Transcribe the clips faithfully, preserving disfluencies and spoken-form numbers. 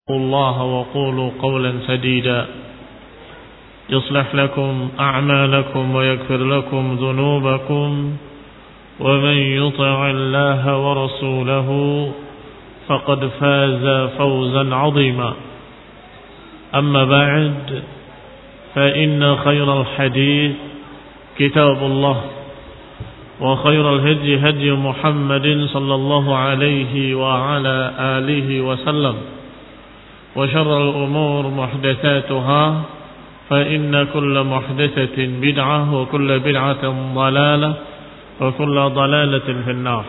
الله وقولوا قولا سديدا يصلح لكم أعمالكم ويغفر لكم ذنوبكم ومن يطع الله ورسوله فقد فاز فوزا عظيما أما بعد فإن خير الحديث كتاب الله وخير الهدي هدي محمد صلى الله عليه وعلى آله وسلم وشر الأمور محدثاتها فإن كل محدثة بدعة وكل بدعة ضلالة وكل ضلالة في النار.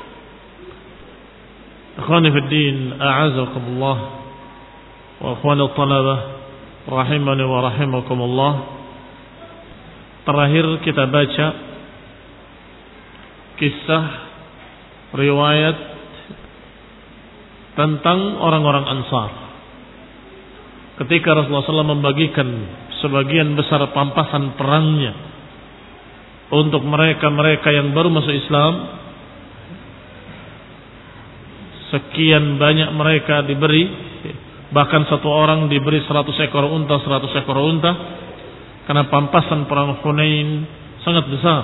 أخواني في الدين أعزكم الله وأخواني الطلبة rahimani wa rahimakumullah. Terakhir kita baca kisah riwayat tentang orang-orang Ansar ketika Rasulullah shallallahu alaihi wasallam membagikan sebagian besar pampasan perangnya untuk mereka-mereka yang baru masuk Islam. Sekian banyak mereka diberi, bahkan satu orang diberi seratus ekor unta, seratus ekor unta, karena pampasan perang Hunain sangat besar.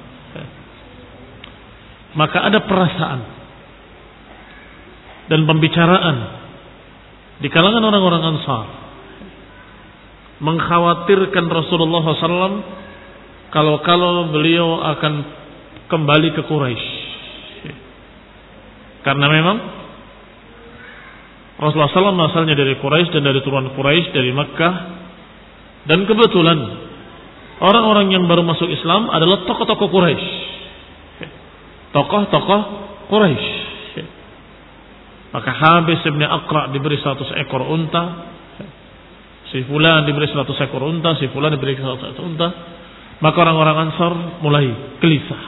Maka ada perasaan dan pembicaraan di kalangan orang-orang Ansar mengkhawatirkan Rasulullah shallallahu alaihi wasallam kalau-kalau beliau akan kembali ke Quraisy. Karena memang Rasulullah shallallahu alaihi wasallam asalnya dari Quraisy dan dari turunan Quraisy, dari Makkah. Dan kebetulan orang-orang yang baru masuk Islam adalah tokoh-tokoh Quraisy. Tokoh-tokoh Quraisy. Maka Habis bin Aqra diberi seratus ekor unta, si fulan diberi seratus ekor unta, si fulan diberi seratus ekor unta. Maka orang-orang Ansar mulai gelisah.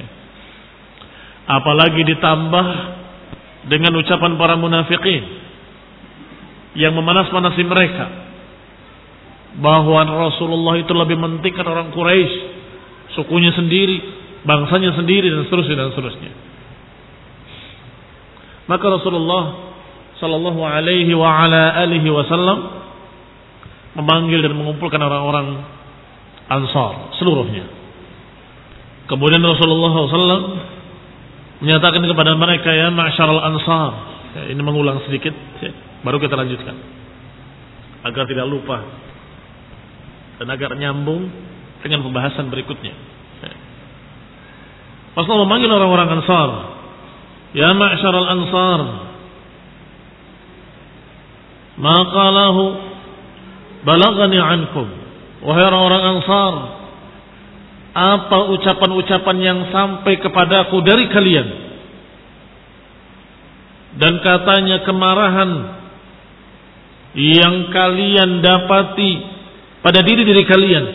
Apalagi ditambah dengan ucapan para munafikin yang memanas-manasi mereka bahwa Rasulullah itu lebih mentingkan orang Quraisy, sukunya sendiri, bangsanya sendiri, dan seterusnya dan seterusnya. Maka Rasulullah sallallahu alaihi wa ala alihi wasallam memanggil dan mengumpulkan orang-orang Ansar seluruhnya. Kemudian Rasulullah sallallahu alaihi wasallam menyatakan kepada mereka, ya ma'syaral Ansar. Ya, ini mengulang sedikit, ya, baru kita lanjutkan agar tidak lupa dan agar nyambung dengan pembahasan berikutnya. Ya. Rasulullah memanggil orang-orang Ansar, ya ma'syaral Ansar, ma qalahu balagani ankum. Wahai orang-orang Ansar, apa ucapan-ucapan yang sampai kepadaku dari kalian? Dan katanya kemarahan yang kalian dapati pada diri-diri kalian.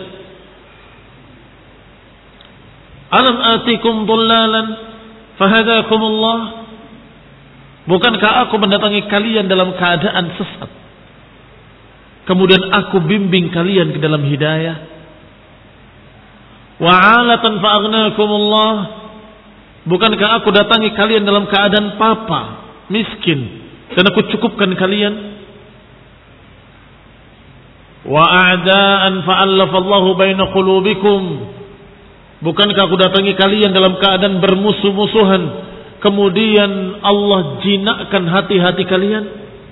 Alam atikum dhullalan fahadakumullah. Bukankah aku mendatangi kalian dalam keadaan sesat, kemudian aku bimbing kalian ke dalam hidayah? Wa'alatan fa'agnakumullah. Bukankah aku datangi kalian dalam keadaan papa, miskin, dan aku cukupkan kalian? Wa'adaan fa'allafallahu baina qulubikum. Bukankah aku datangi kalian dalam keadaan bermusuh-musuhan, kemudian Allah jinakkan hati-hati kalian?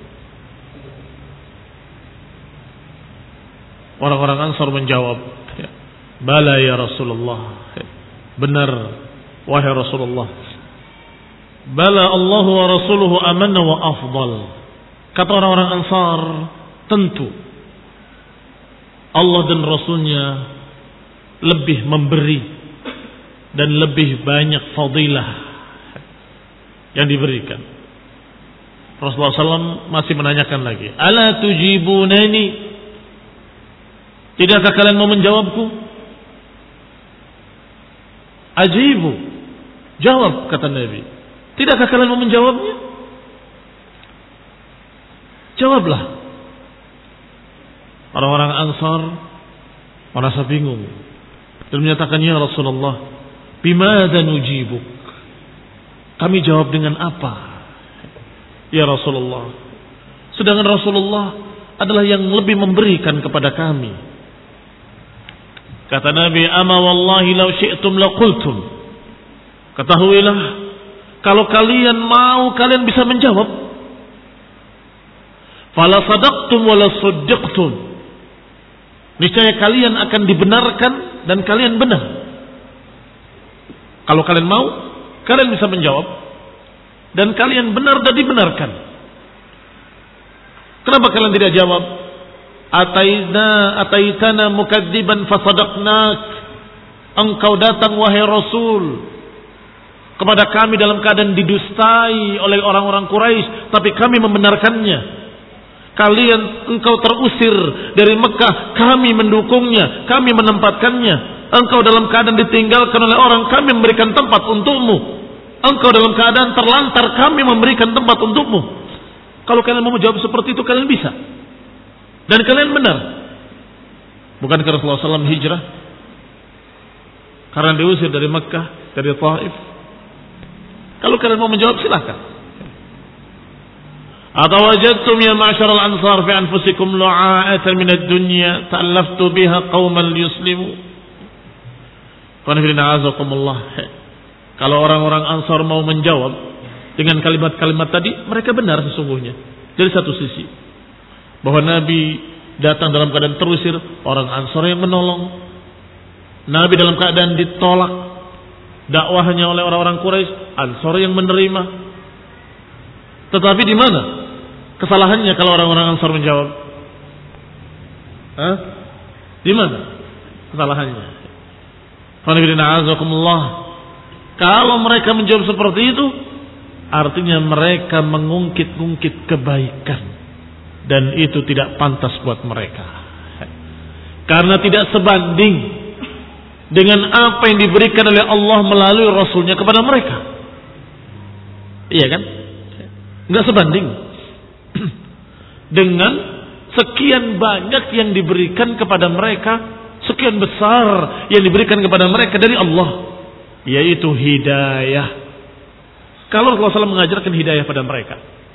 Orang-orang Ansar menjawab, bala ya Rasulullah. Benar wahai Rasulullah. Bala Allah wa rasuluhu amanna wa afdal. Kata orang-orang Ansar, tentu Allah dan Rasulnya lebih memberi dan lebih banyak fadilah yang diberikan. Rasulullah shallallahu alaihi wasallam masih menanyakan lagi, ala tujibunani, tidakkah kalian mau menjawabku? Ajibu, jawab, kata Nabi. Tidakkah kalian mau menjawabnya? Jawablah. Orang-orang Ansar merasa bingung dan menyatakan, ya Rasulullah, bimadza nujibuk? Kami jawab dengan apa? Ya Rasulullah, Sedangkan Rasulullah adalah yang lebih memberikan kepada kami. Kata Nabi, "Ama wallahi law syi'tum laqultum." Ketahuilah, kalau kalian mau, kalian bisa menjawab. Fala sadaqtum wala suddiqtum. Niscaya kalian akan dibenarkan dan kalian benar. Kalau kalian mau, kalian bisa menjawab dan kalian benar dan dibenarkan. Kenapa kalian tidak jawab? Ataina ataitana mukadziban fasadaqnak. Engkau datang wahai Rasul kepada kami dalam keadaan didustai oleh orang-orang Quraisy, tapi kami membenarkannya. Kalian engkau terusir dari Mekah, kami mendukungnya, kami menempatkannya. Engkau dalam keadaan ditinggalkan oleh orang, kami memberikan tempat untukmu. Engkau dalam keadaan terlantar, kami memberikan tempat untukmu. Kalau kalian mau menjawab seperti itu, kalian bisa. Dan kalian benar. Bukankah Rasulullah shallallahu alaihi wasallam hijrah karena diusir dari Mekah, dari Taif? Kalau kalian mau menjawab, silakan. Atau wajadtum ya ma'syaral ansar fi anfusikum lu'a'atan min ad-dunya ta'allaftu biha qauman liyuslimu. Kalau orang-orang Ansar mau menjawab dengan kalimat-kalimat tadi, mereka benar sesungguhnya. Dari satu sisi, bahwa Nabi datang dalam keadaan terusir, orang Ansar yang menolong. Nabi dalam keadaan ditolak dakwahnya oleh orang-orang Quraisy, Ansar yang menerima. Tetapi di mana kesalahannya kalau orang-orang Ansar menjawab? Hah? Di mana kesalahannya? Kalau mereka menjawab seperti itu, artinya mereka mengungkit-ungkit kebaikan, dan itu tidak pantas buat mereka, karena tidak sebanding dengan apa yang diberikan oleh Allah melalui Rasulnya kepada mereka. Iya kan? Nggak sebanding dengan sekian banyak yang diberikan kepada mereka, sekian besar yang diberikan kepada mereka dari Allah, yaitu hidayah. Kalau Rasulullah shallallahu alaihi wasallam mengajarkan hidayah pada mereka,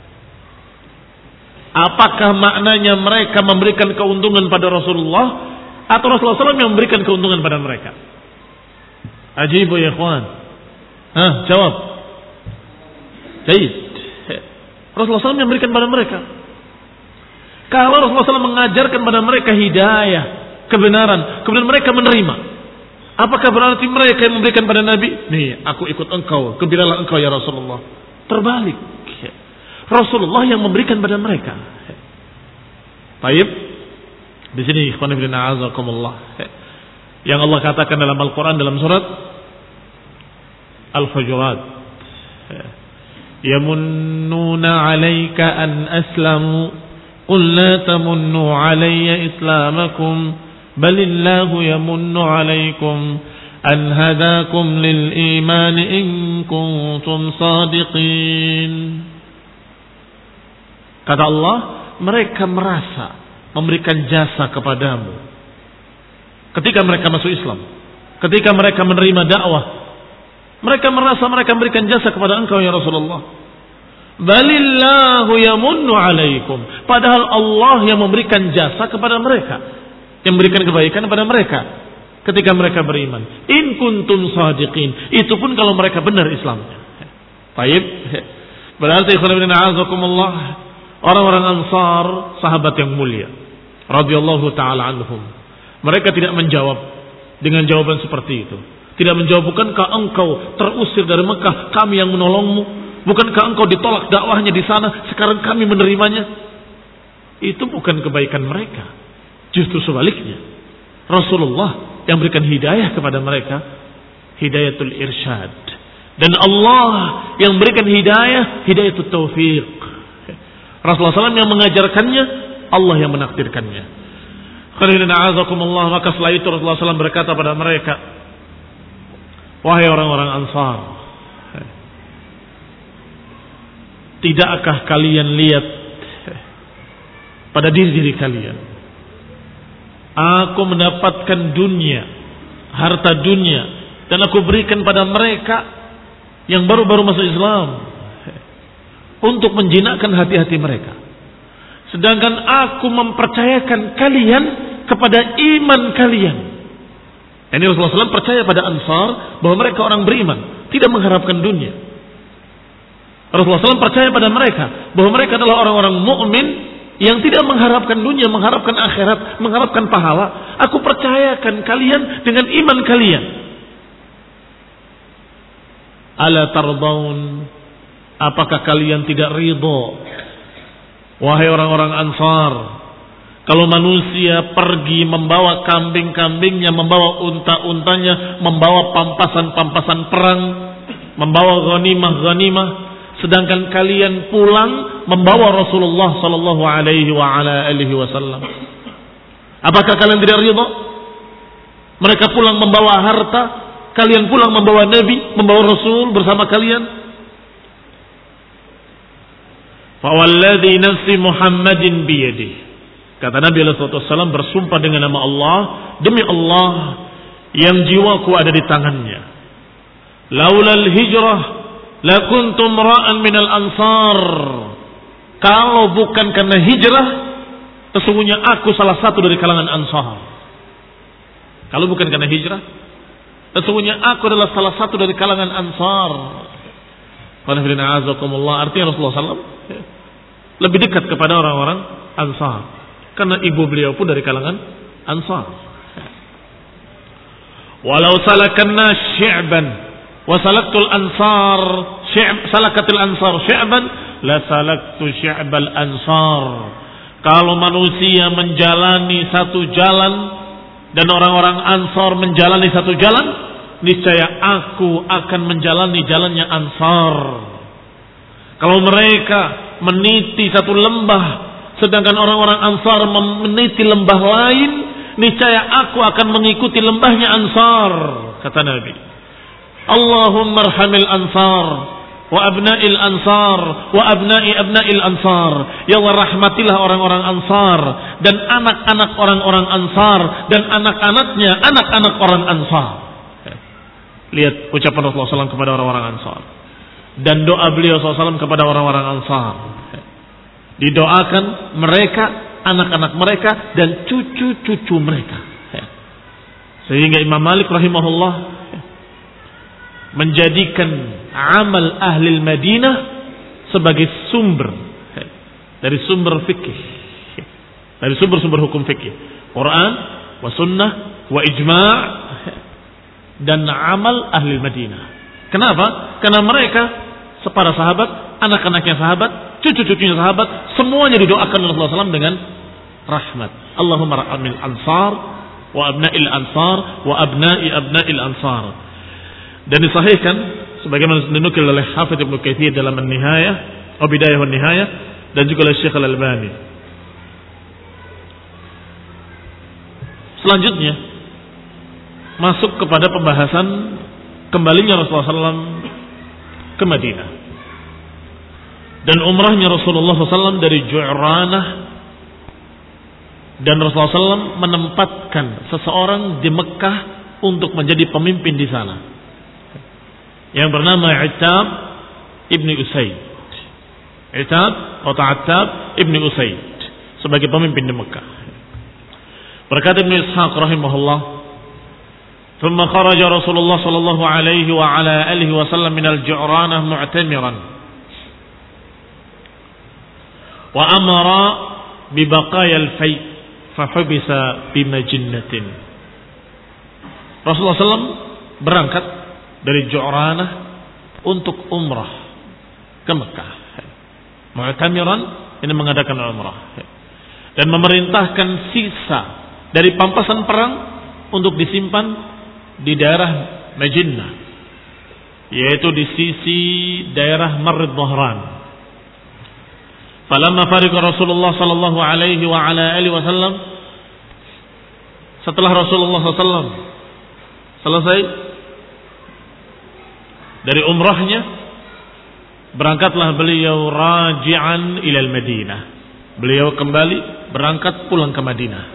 apakah maknanya mereka memberikan keuntungan pada Rasulullah, atau Rasulullah shallallahu alaihi wasallam yang memberikan keuntungan pada mereka? Ajibu ya ikhwan. Hah, jawab. Baik. Rasulullah shallallahu alaihi wasallam yang memberikan pada mereka. Kalau Rasulullah shallallahu alaihi wasallam mengajarkan pada mereka hidayah, kebenaran, kemudian mereka menerima, apakah berarti mereka yang memberikan pada Nabi? Nih, aku ikut engkau, gembiralah engkau ya Rasulullah. Terbalik, Rasulullah yang memberikan pada mereka. Baik, di sini ikhwan fillah azakumullah, yang Allah katakan dalam Al-Quran dalam surat Al-Hujurat, yamunnuna alaika an aslamu qul la tamunnu alayya islamakum balillahu yamunnu alaykum an hadakum lil iman in kuntum sadiqin. Kata Allah, mereka merasa memberikan jasa kepadamu ketika mereka masuk Islam, ketika mereka menerima dakwah. Mereka merasa mereka memberikan jasa kepada engkau ya Rasulullah. Balillahu yamunnu alaikum. Padahal Allah yang memberikan jasa kepada mereka, yang memberikan kebaikan kepada mereka ketika mereka beriman. In kuntum sadiqin. Itu pun kalau mereka benar Islamnya. Baik. Berarti orang-orang Ansar, sahabat yang mulia, radhiyallahu taala anhum, mereka tidak menjawab dengan jawaban seperti itu. Tidak menjawab, bukankah engkau terusir dari Mekah, kami yang menolongmu? Bukankah engkau ditolak dakwahnya di sana, sekarang kami menerimanya? Itu bukan kebaikan mereka. Justru sebaliknya, Rasulullah yang berikan hidayah kepada mereka, hidayatul irsyad. Dan Allah yang berikan hidayah, hidayatul taufiq. Rasulullah shallallahu alaihi wasallam yang mengajarkannya, Allah yang menakdirkannya. Maka setelah itu Rasulullah shallallahu alaihi wasallam berkata pada mereka, wahai orang-orang Ansar, tidakkah kalian lihat pada diri-diri kalian, aku mendapatkan dunia, harta dunia, dan aku berikan pada mereka yang baru-baru masuk Islam untuk menjinakkan hati-hati mereka. sedangkan aku mempercayakan kalian kepada iman kalian. Ini Rasulullah shallallahu alaihi wasallam percaya pada Ansar bahwa mereka orang beriman, tidak mengharapkan dunia. Rasulullah shallallahu alaihi wasallam percaya pada mereka bahwa mereka adalah orang-orang mukmin yang tidak mengharapkan dunia, mengharapkan akhirat, mengharapkan pahala. Aku percayakan kalian dengan iman kalian. Ala tardaun, apakah kalian tidak ridho, wahai orang-orang Ansar, kalau manusia pergi membawa kambing-kambingnya, membawa unta-untanya, membawa pampasan-pampasan perang, membawa ghanimah-ghanimah, sedangkan kalian pulang membawa Rasulullah sallallahu alaihi wa ala alihi wasallam. Apakah kalian tidak ridha? Mereka pulang membawa harta, kalian pulang membawa Nabi, membawa Rasul bersama kalian. Fa walladzi nafsi Muhammadin biyadihi, kata Nabi sallallahu alaihi wasallam bersumpah dengan nama Allah, demi Allah yang jiwaku ada di tangannya. Laulal hijrah lakuntum ra'an minal ansar. Kalau bukan karena hijrah, sesungguhnya aku salah satu dari kalangan Ansar. Kalau bukan karena hijrah, sesungguhnya aku adalah salah satu dari kalangan Ansar. Artinya Rasulullah sallallahu alaihi wasallam lebih dekat kepada orang-orang Ansar, karena ibu beliau pun dari kalangan Ansar. Walau salakanna syi'ban wa salaktul ansar syi'b salakatul ansar syi'ban la salaktu syi'bal ansar. Kalau manusia menjalani satu jalan dan orang-orang Ansar menjalani satu jalan, niscaya aku akan menjalani jalannya Ansar. Kalau mereka meniti satu lembah sedangkan orang-orang Ansar meniti lembah lain, niscaya aku akan mengikuti lembahnya Ansar, kata Nabi. Allahumma arhamil Ansar wa abna'il Ansar wa abna'i abna'il Ansar. Ya Allah, rahmatilah orang-orang Ansar dan anak-anak orang-orang Ansar dan anak-anaknya anak-anak orang Ansar. Lihat ucapan Rasulullah shallallahu alaihi wasallam kepada orang-orang Ansar dan doa beliau shallallahu alaihi wasallam kepada orang-orang Ansar. Didoakan mereka, anak-anak mereka dan cucu-cucu mereka. Sehingga Imam Malik rahimahullah menjadikan amal ahli Madinah sebagai sumber dari sumber fikih, dari sumber-sumber hukum fikih, Quran, wa sunnah, wa ijma' dan amal ahli Madinah. Kenapa? Karena mereka para sahabat, anak-anaknya sahabat, cucu-cucunya sahabat, semuanya didoakan oleh Rasulullah shallallahu alaihi wasallam dengan rahmat. Allahumma rahmil ansar wa abna'il ansar wa abna'i abna'il ansar. Dan disahihkan sebagaimana dinukil oleh Hafidz Ibnu Katsir dalam An-Nihayah, Bidayah wan Nihayah, dan juga oleh Syekh Al-Albani. Selanjutnya masuk kepada pembahasan kembalinya Rasulullah shallallahu alaihi wasallam ke Madinah dan umrahnya Rasulullah shallallahu alaihi wasallam dari Ju'ranah, dan Rasulullah shallallahu alaihi wasallam menempatkan seseorang di Mekah untuk menjadi pemimpin di sana yang bernama Ittab ibni Usaid. Ittab atau Attab ibni Usaid sebagai pemimpin di Mekah. Berkata Ibnu Ishaq rahimahullah, ثم خرج رسول الله صلى الله عليه وعلى آله وسلم من الجعرانة معتمرا وأمر ببقايا الفيء فحبس بمجنة. Rasulullah shallallahu alaihi wasallam berangkat dari Ju'ranah untuk umrah ke Mekah. Mu'tamiran, ini mengadakan umrah, dan memerintahkan sisa dari pampasan perang untuk disimpan di daerah Majinnah, yaitu di sisi daerah Marrid Dhahran. Falamma fariqa Rasulullah sallallahu alaihi wa ala alihi wasallam, setelah Rasulullah sallallahu alaihi wasallam selesai dari umrahnya, berangkatlah beliau raji'an ilal Madinah. Beliau kembali berangkat pulang ke Madinah.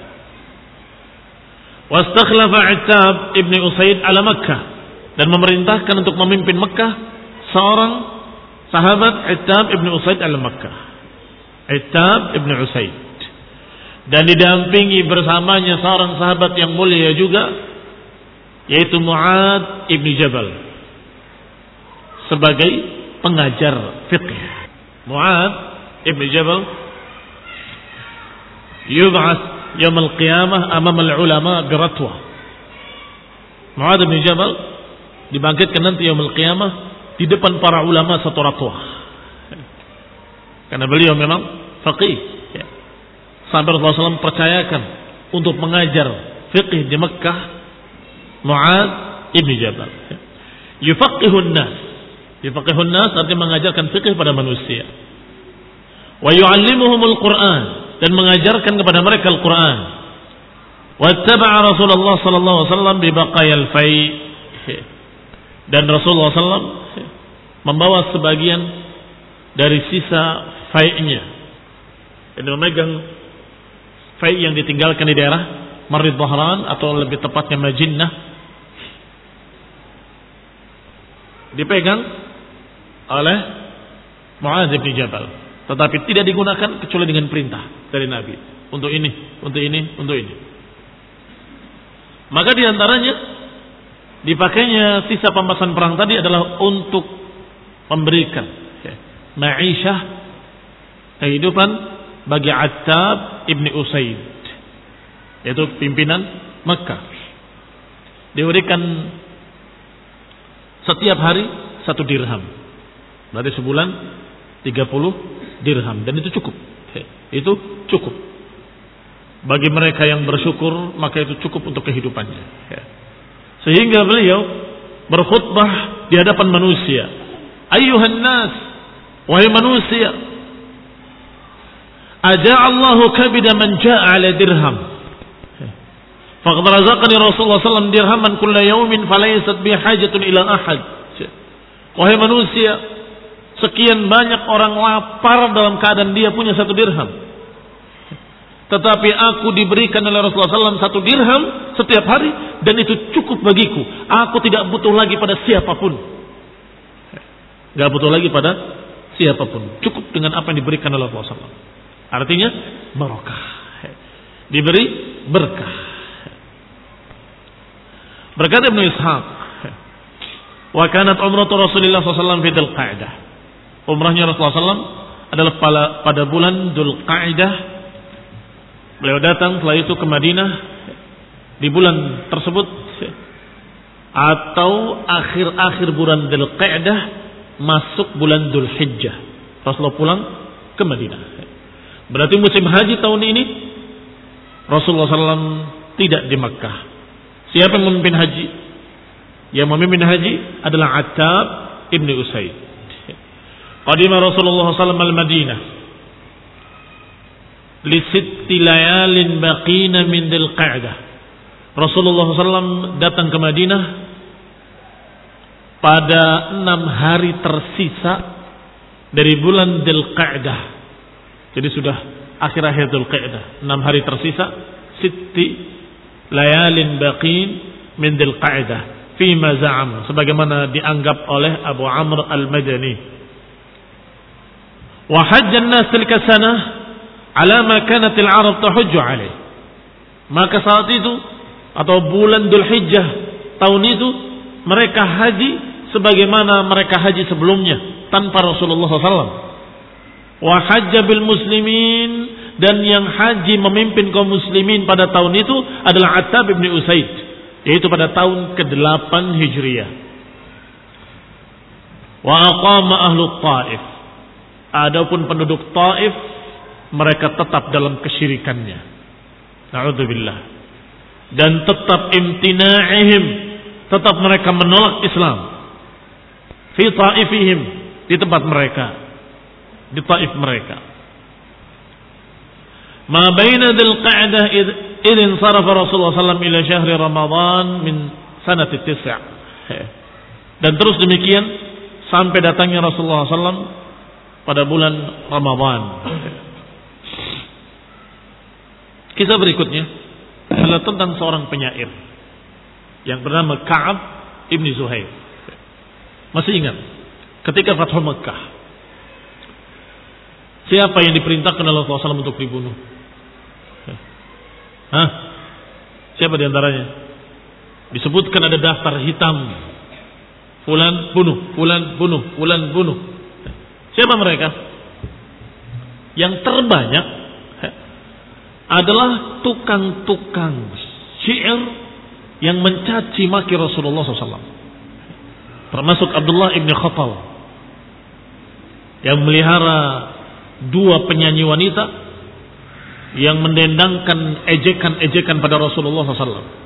Wastakhlafa Ittab ibni Usaid ala Makkah, dan memerintahkan untuk memimpin Makkah seorang sahabat Ittab ibni Usaid ala Makkah. Attab ibn Usaid. Dan didampingi bersamanya seorang sahabat yang mulia juga, yaitu Mu'adz ibn Jabal, sebagai pengajar fiqh. Mu'adz ibn Jabal yub'ats yaumul qiyamah amama al-ulama biratwa. Mu'adz ibn Jabal dibangkitkan nanti yaumul qiyamah di depan para ulama satu ratwa. Karena beliau memang faqih. Sahabat Rasulullah shallallahu alaihi wasallam percayakan untuk mengajar fiqh di Mekah Mu'adz ibn Jabal. Yufaqihun nas. Yufaqihun nas artinya mengajarkan fiqh pada manusia. Wa yu'allimuhumul Qur'an, dan mengajarkan kepada mereka Al-Qur'an. Wattaba'a Rasulullah sallallahu alaihi wasallam bi baqayal fai'. Dan Rasulullah sallallahu alaihi wasallam membawa sebagian dari sisa fai'-nya. Dan memegang fai' yang ditinggalkan di daerah Marid Dhahran, atau lebih tepatnya Majinnah, dipegang oleh Mu'adz bin Jabal, tetapi tidak digunakan kecuali dengan perintah dari Nabi. Untuk ini, untuk ini, untuk ini. Maka diantaranya dipakainya sisa pemasan perang tadi adalah untuk memberikan ma'isyah, kehidupan bagi Attab ibni Usaid, yaitu pimpinan Mekah. Diberikan setiap hari satu dirham, berarti sebulan tiga puluh dirham, dan itu cukup. Itu cukup bagi mereka yang bersyukur, maka itu cukup untuk kehidupannya. Sehingga beliau berkhutbah di hadapan manusia. Ayyuhan nas, wahai manusia, aja'allahu kabida man ja'a ala dirham. Faqad razaqani Rasulullah sallallahu alaihi wasallam dirhaman kulla yawmin falaysat bi hajatun ila ahad. Wahai manusia, sekian banyak orang lapar dalam keadaan dia punya satu dirham. Tetapi aku diberikan oleh Rasulullah sallallahu alaihi wasallam satu dirham setiap hari, dan itu cukup bagiku. Aku tidak butuh lagi pada siapapun. Gak butuh lagi pada siapapun. Cukup dengan apa yang diberikan oleh Rasulullah sallallahu alaihi wasallam. Artinya barokah, diberi berkah. Berkata Ibnu Ishaq, wa kanat umratu Rasulullah sallallahu alaihi wasallam fi Dzulqa'dah. Umrahnya Rasulullah sallallahu alaihi wasallam adalah pada, pada bulan Dzulqa'dah. Beliau datang setelah itu ke Madinah di bulan tersebut, atau akhir-akhir bulan Dzulqa'dah masuk bulan Dzulhijjah. Rasulullah pulang ke Madinah. Berarti musim haji tahun ini Rasulullah sallallahu alaihi wasallam tidak di Makkah. Siapa yang memimpin haji? Yang memimpin haji adalah Attab ibn Usaid. Qadima Rasulullah sallallahu alaihi wasallam al-Madinah li sitti layalin baqina min Dzulqa'dah. Rasulullah sallallahu alaihi wasallam datang ke Madinah pada enam hari tersisa dari bulan Dzulqa'dah. Jadi sudah akhir-akhir Dzulqa'dah, enam hari tersisa, sitti layalin baqin min Dzulqa'dah fima za'am, sebagaimana dianggap oleh Abu Amr al-Madani. Wa hajjan nas tilka sanah ala ma kanat al-arab tahujju alaih. Maka saat itu atau bulan Dzulhijjah tahun itu mereka haji sebagaimana mereka haji sebelumnya tanpa Rasulullah sallallahu alaihi wasallam. Wa hajja bil muslimin, dan yang haji memimpin kaum muslimin pada tahun itu adalah Attab bin Usaid, yaitu pada tahun kedelapan Hijriah. Wa aqama ahlu Taif, adapun penduduk Taif mereka tetap dalam kesyirikannya, na'udzubillah, dan tetap imtina'ihim, tetap mereka menolak Islam fi taifihim, di tempat mereka, di Taif mereka. Ma baina Dzulqa'dah id insarafa Rasulullah sallallahu alaihi wasallam ila syahri Ramadan min sanati tis'. Dan terus demikian sampai datangnya Rasulullah sallallahu alaihi wasallam pada bulan Ramadan. Kisah berikutnya adalah tentang seorang penyair yang bernama Ka'ab ibn Zuhair. Masih ingat ketika Fathu Makkah, Siapa yang diperintahkan oleh Rasulullah shallallahu alaihi wasallam untuk dibunuh? Hah? Siapa di antaranya? Disebutkan ada daftar hitam. Fulan bunuh, fulan bunuh, fulan bunuh. Siapa mereka? Yang terbanyak adalah tukang-tukang syair yang mencaci maki Rasulullah shallallahu alaihi wasallam. Termasuk Abdullah ibn Khattal yang melihara dua penyanyi wanita yang mendendangkan ejekan-ejekan pada Rasulullah shallallahu alaihi wasallam.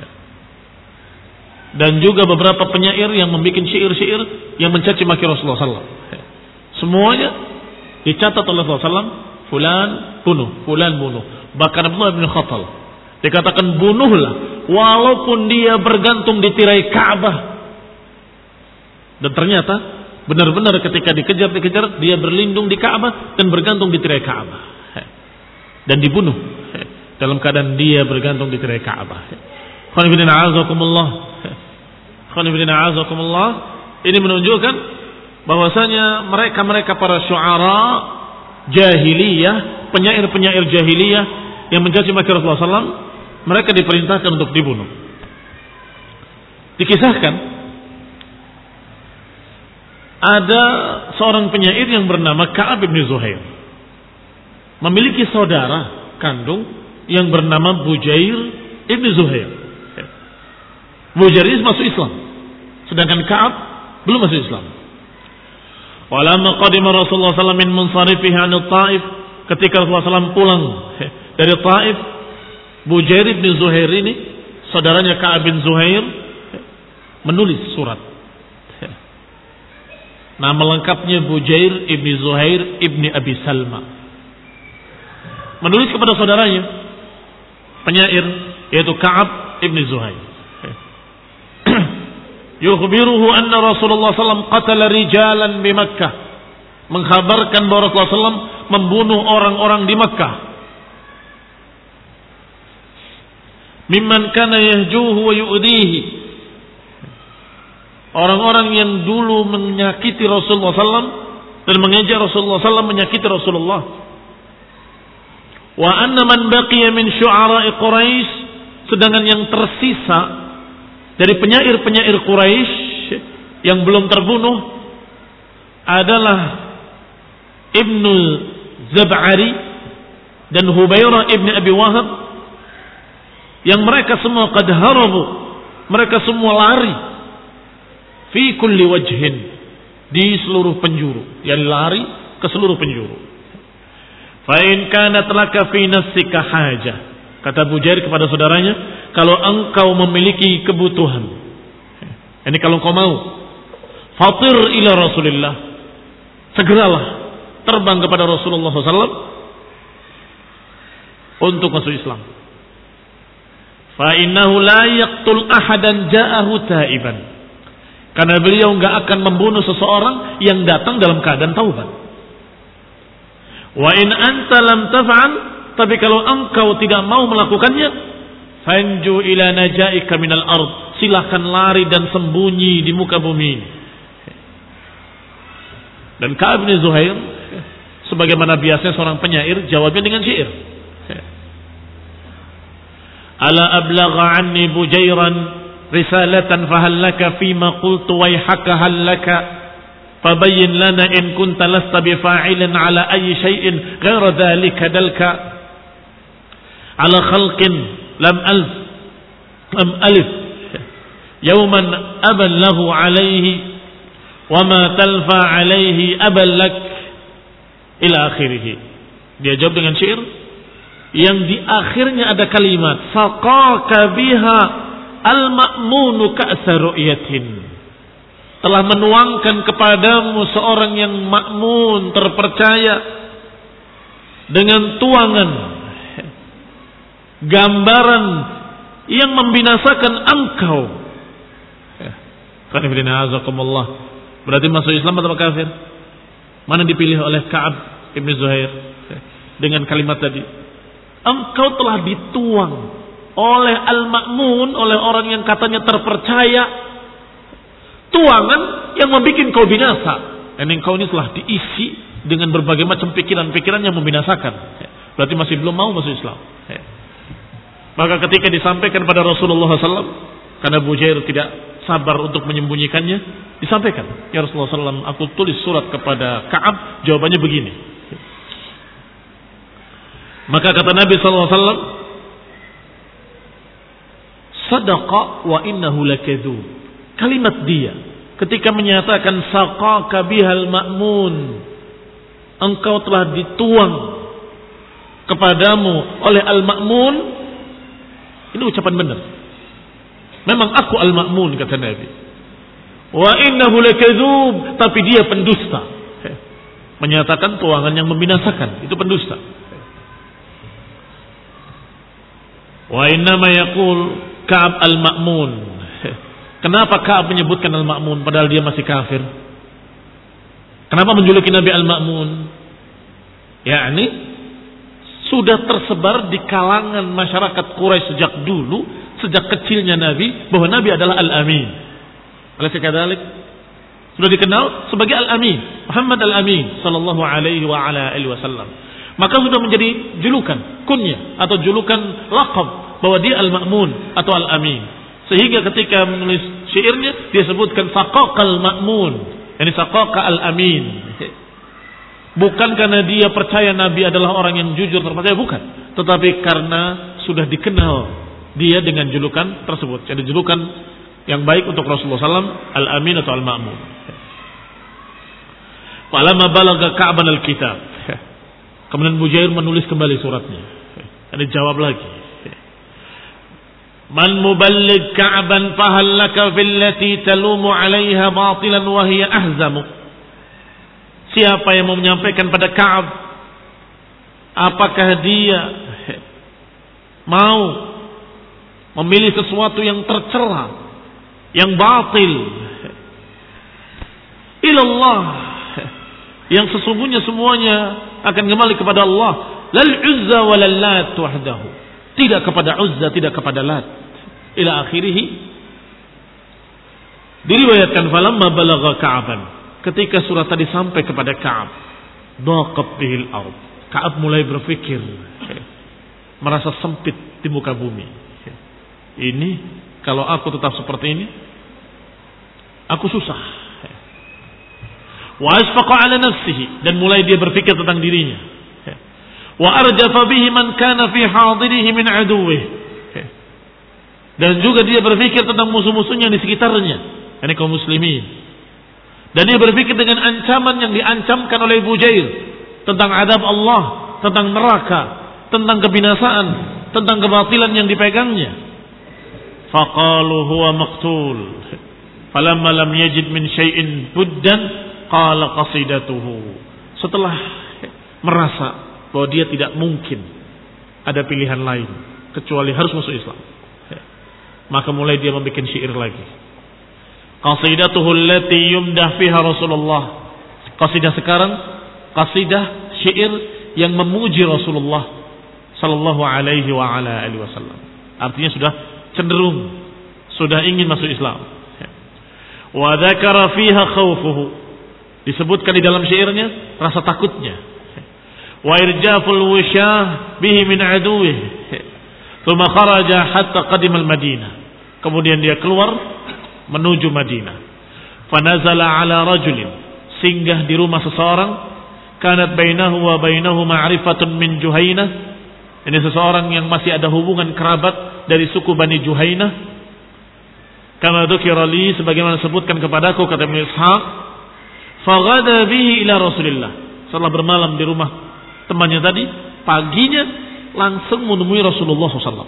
Dan juga beberapa penyair yang membuat syair-syair yang mencaci maki Rasulullah shallallahu alaihi wasallam. Semuanya dicatat oleh Rasulullah shallallahu alaihi wasallam, fulan bunuh, fulan bunuh. Bahkan Abdullah bin Khattal dikatakan bunuhlah walaupun dia bergantung di tirai Ka'bah. Dan ternyata benar-benar ketika dikejar-dikejar dia berlindung di Ka'bah dan bergantung di tirai Ka'bah. Dan dibunuh dalam keadaan dia bergantung di tirai Ka'bah. Khonibidina a'azakumullah. Khonibidina a'azakumullah. Ini menunjukkan bahwasanya mereka-mereka para syu'ara jahiliyah, penyair-penyair jahiliyah yang mencaci maki Rasulullah shallallahu alaihi wasallam, mereka diperintahkan untuk dibunuh. Dikisahkan ada seorang penyair yang bernama Ka'ab bin Zuhair, memiliki saudara kandung yang bernama Bujair ibn Zuhair. Bujair ini masuk Islam, sedangkan Ka'ab belum masuk Islam. Walamma qadima Rasulullah sallallahu alaihi wasallam min munsarifihi an Taif, ketika Rasulullah shallallahu alaihi wasallam pulang dari Taif, Bujair bin Zuhair ini, saudaranya Ka'ab bin Zuhair, menulis surat. Nama lengkapnya Bujair ibn Zuhair ibn Abi Salma. Menulis kepada saudaranya, penyair, yaitu Ka'ab ibn Zuhair. Yukhbiruhu anna Rasulullah sallallahu alaihi wasallam qatala rijalan di Makkah. Mengkhabarkan bahwa Rasulullah sallallahu alaihi wasallam membunuh orang-orang di Makkah. Mimman kana yahjuhu wa yu'dihi. Orang-orang yang dulu menyakiti Rasulullah sallallahu alaihi wasallam dan mengejek Rasulullah sallallahu alaihi wasallam, menyakiti Rasulullah. Wa anna man baqiya min syu'ara'i Quraisy, sedangkan yang tersisa dari penyair-penyair Quraisy yang belum terbunuh adalah Ibnu Zab'ari dan Hubairah ibn Abi Wahab, yang mereka semua qad harabu, mereka semua lari fi kulli wajhin, di seluruh penjuru, yang lari ke seluruh penjuru. Fa in kanat laka fi nafsika haja, kata Bujair kepada saudaranya, kalau engkau memiliki kebutuhan, ini kalau engkau mau, fatir ila Rasulillah, segeralah terbang kepada Rasulullah sallallahu alaihi wasallam untuk masuk Islam. Fa innahu la yaqtul ahadan ja'ahu taiban, karena beliau enggak akan membunuh seseorang yang datang dalam keadaan taubat. Wa in anta lam taf'al, tapi kalau engkau tidak mau melakukannya, fanju ila najaika minal ard, silakan lari dan sembunyi di muka bumi. Dan Ka'ab bin Zuhair, sebagaimana biasanya seorang penyair, jawabnya dengan syair. Ala ablagha anni bujairan risalatan fahallaka fima qultu wayhaka hallaka fabayyin lana in kunta lasta bifa'ilin ala ayyi shay'in ghaira dhalika dalka ala khalqin lam alf lam alif yawman aban lahu alayhi wa ma talfa alayhi aban lak ila akhirih. Dia jawab dengan syair yang di akhirnya ada kalimat saqaka biha al-ma'munu ka'sa ru'yatin, telah menuangkan kepadamu seorang yang makmun, terpercaya, dengan tuangan gambaran yang membinasakan engkau. Berarti masuk Islam atau kafir? Mana dipilih oleh Ka'ab ibn Zuhair dengan kalimat tadi? Engkau telah dituang oleh al-ma'mun, oleh orang yang katanya terpercaya, tuangan yang membuat kau binasa. Dan engkau ini telah diisi dengan berbagai macam pikiran-pikiran yang membinasakan. Berarti masih belum mau masuk Islam. Maka ketika disampaikan pada Rasulullah shallallahu alaihi wasallam, karena Bujair tidak sabar untuk menyembunyikannya, disampaikan, ya Rasulullah shallallahu alaihi wasallam, aku tulis surat kepada Ka'ab, jawabannya begini. Maka kata Nabi shallallahu alaihi wasallam, sadaqa wa innahu lakadzub. Kalimat dia ketika menyatakan saqaka bihal ma'mun, engkau telah dituang kepadamu oleh al-ma'mun, ini ucapan benar. Memang aku al-ma'mun, kata Nabi. Wa innahu lakadzub, tapi dia pendusta. Menyatakan tuangan yang membinasakan, itu pendusta. Wa innama yaqul Ka'ab al-Ma'mun. Kenapa Ka'ab menyebutkan al-Ma'mun padahal dia masih kafir? Kenapa menjuluki Nabi al-Ma'mun? Yakni sudah tersebar di kalangan masyarakat Quraisy sejak dulu, sejak kecilnya Nabi, bahwa Nabi adalah Al-Amin. Alaysa kadzalik? Sudah dikenal sebagai Al-Amin, Muhammad Al-Amin sallallahu alaihi wa ala alihi wasallam. Maka sudah menjadi julukan, kunyah atau julukan laqab bahwa dia Al-Ma'mun atau Al-Amin. Sehingga ketika menulis syairnya dia sebutkan saqaqal ma'mun, yani saqaqa Al-Amin. Bukan karena dia percaya Nabi adalah orang yang jujur terpercaya, bukan, tetapi karena sudah dikenal dia dengan julukan tersebut. Jadi julukan yang baik untuk Rasulullah shallallahu alaihi wasallam, Al-Amin atau Al-Ma'mun. Falamma balagha Ka'ban al-kitab, kemudian Bujair menulis kembali suratnya. Ada jawab lagi. Man muballigh Ka'ban fahal laka fillati talumu 'alaiha batilan wa hiya ahzamu. Siapa yang mau menyampaikan pada Ka'ab, apakah dia mau memilih sesuatu yang tercela, yang batil, ilallah, yang sesungguhnya semuanya akan kembali kepada Allah, lal Uzza wa lal Lat wahdahu, tidak kepada Uzza, tidak kepada Lat, ila akhirih. Diriwayatkan falamma balagha Ka'ban, ketika surat tadi sampai kepada Ka'ab, daqat bihil ard, Ka'ab mulai berpikir, merasa sempit di muka bumi. Ini kalau aku tetap seperti ini, aku susah. Wa asfaqa ala nafsihi, dan mulai dia berpikir tentang dirinya. Wa arjafa bihi man kana fi hadirihi min aduwwih, dan juga dia berpikir tentang musuh-musuhnya di sekitarnya, ini kaum muslimin. Dan dia berpikir dengan ancaman yang diancamkan oleh Bujair tentang adab Allah, tentang neraka, tentang kebinasaan, tentang kebatilan yang dipegangnya. Faqalu huwa maqtul. Falamma lam yajid min syai'in buddan qala qasidatuhu. Setelah merasa bahwa dia tidak mungkin ada pilihan lain kecuali harus masuk Islam, maka mulai dia membuat syair lagi. Qasidatuhu allati yumdah fiha Rasulullah. Qasidah sekarang, qasidah syair yang memuji Rasulullah sallallahu alaihi wa ala alihi wasallam. Artinya sudah cenderung, sudah ingin masuk Islam. Wa dzakara fiha khawfuhu. Disebutkan di dalam syairnya rasa takutnya. Wa irjaful wishah bihi min aduwih. Tsumma kharaja hatta qadima al-Madinah. Kemudian dia keluar menuju Madinah. Fanazala ala rajulin, singgah di rumah seseorang, kanat bainahu wa bainahu ma'rifatun min Juhainah. Ini seseorang yang masih ada hubungan kerabat dari suku Bani Juhainah. Kama dzukira li, sebagaimana disebutkan kepadaku, kata Ibnu Ishaq, faghada bihi ila Rasulillah. Setelah bermalam di rumah temannya tadi, paginya langsung menemui Rasulullah sallallahu alaihi wasallam.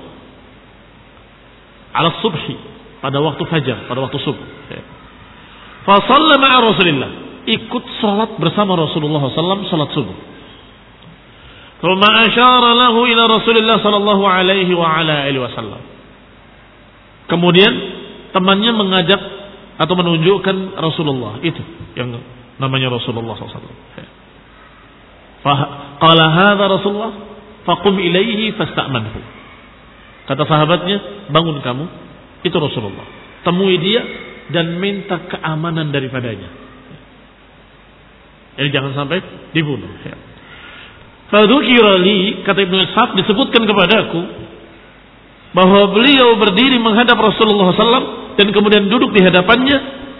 Ala subhi, pada waktu fajar, pada waktu subuh. Fa shalla ma'a Rasulillah, ikut salat bersama Rasulullah sallallahu alaihi wasallam, salat subuh. Thumma asyara lahu ila Rasulillah sallallahu alaihi wa ala alihi wasallam. Kemudian temannya mengajak atau menunjukkan Rasulullah, itu yang namanya Rasulullah sallallahu alaihi wasallam. Fa qala hadza Rasulullah faqum ilaihi fasta'manhu. Kata sahabatnya, bangun kamu, itu Rasulullah, temui dia dan minta keamanan daripadanya. Jadi jangan sampai dibunuh. Ya. Fadzukira li, kata Ibnu Ishaq, disebutkan kepadaku bahwa beliau berdiri menghadap Rasulullah sallallahu alaihi wasallam dan kemudian duduk di hadapannya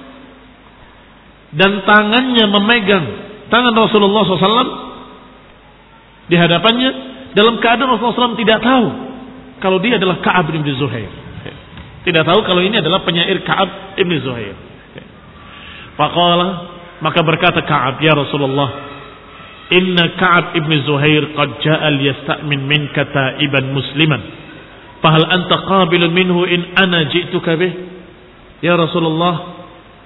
dan tangannya memegang tangan Rasulullah sallallahu alaihi wasallam di hadapannya dalam keadaan Rasulullah sallallahu alaihi wasallam tidak tahu kalau dia adalah Ka'ab bin Zuhair. Tidak tahu kalau ini adalah penyair Ka'ab bin Zuhair. Faqala, maka berkata Ka'ab, ya Rasulullah, inna Ka'ab ibn Zuhair qad ja'a liyasta'min minka ta'iban musliman. Fahal anta qabilun minhu in ana ji'tuka bih? Ya Rasulullah,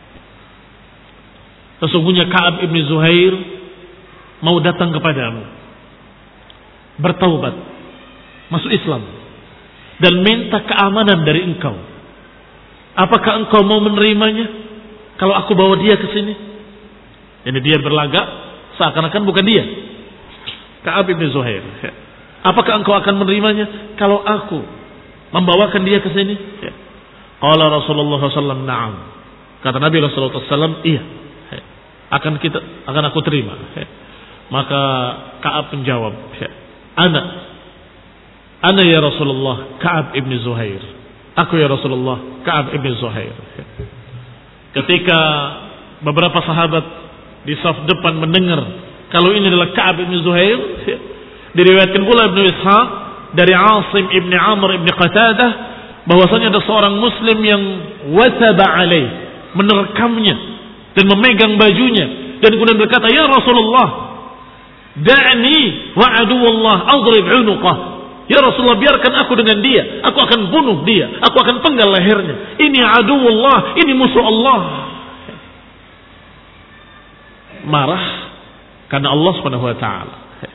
sesungguhnya Ka'ab ibn Zuhair mau datang kepadamu, bertaubat, masuk Islam, dan minta keamanan dari engkau. Apakah engkau mau menerimanya kalau aku bawa dia ke sini? Jadi dia berlagak seakan-akan bukan dia, Ka'ab ibn Zuhair. Apakah engkau akan menerimanya kalau aku membawakan dia ke sini? Qala Rasulullah sallallahu alaihi wasallam, na'am. Kata Nabi sallallahu alaihi wasallam, iya, akan kita akan aku terima. Maka Ka'ab menjawab, ana ana ya Rasulullah Ka'ab ibn Zuhair. Aku ya Rasulullah Ka'ab ibn Zuhair. Ketika beberapa sahabat di saf depan mendengar kalau ini adalah Ka'ab ibn Zuhair, diriwayatkan pula Ibnu Ishaq dari Asim ibn Amr ibn Qatadah bahwasanya ada seorang muslim yang wasaba alaih, menerkamnya dan memegang bajunya dan kemudian berkata, ya Rasulullah, da'ni wa aduwallah adrib unuqah. Ya Rasulullah, biarkan aku dengan dia, aku akan bunuh dia, aku akan penggal lehernya. Ini aduwallah, ini musuh Allah. Marah karena Allah Subhanahu wa taala.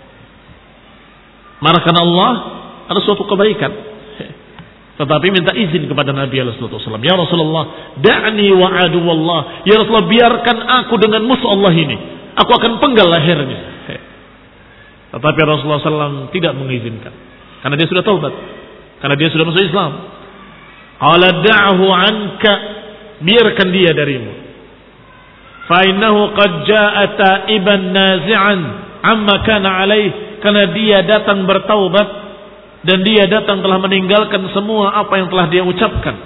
Marah karena Allah ada suatu kebaikan. Tetapi minta izin kepada Nabi sallallahu alaihi wasallam. Ya Rasulullah, da'ni wa aduwallah. Ya Rasulullah, biarkan aku dengan musuh Allah ini, aku akan penggal lehernya. Tetapi Rasulullah sallallahu alaihi wasallam tidak mengizinkan. Karena dia sudah taubat, karena dia sudah masuk Islam. Qala da'hu anka, biarkan dia darimu. Fa innahu qad jaa'a ta'iban nazi'an amma kana alaih, karena dia datang bertaubat dan dia datang telah meninggalkan semua apa yang telah dia ucapkan.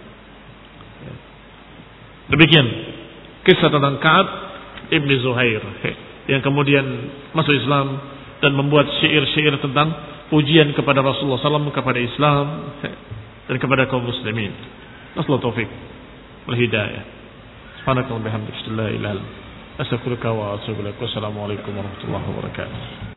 Demikian kisah tentang Ka'ab ibn Zuhair yang kemudian masuk Islam dan membuat syair-syair tentang pujian kepada Rasulullah sallallahu alaihi wasallam, kepada Islam dan kepada kaum muslimin. Nasallahu taufiq wal hidayah. Subhanakallahumma wa bihamdika, la ilaha illa anta, astaghfiruka wa atubu ilaik. Wassalamu alaikum warahmatullahi wabarakatuh.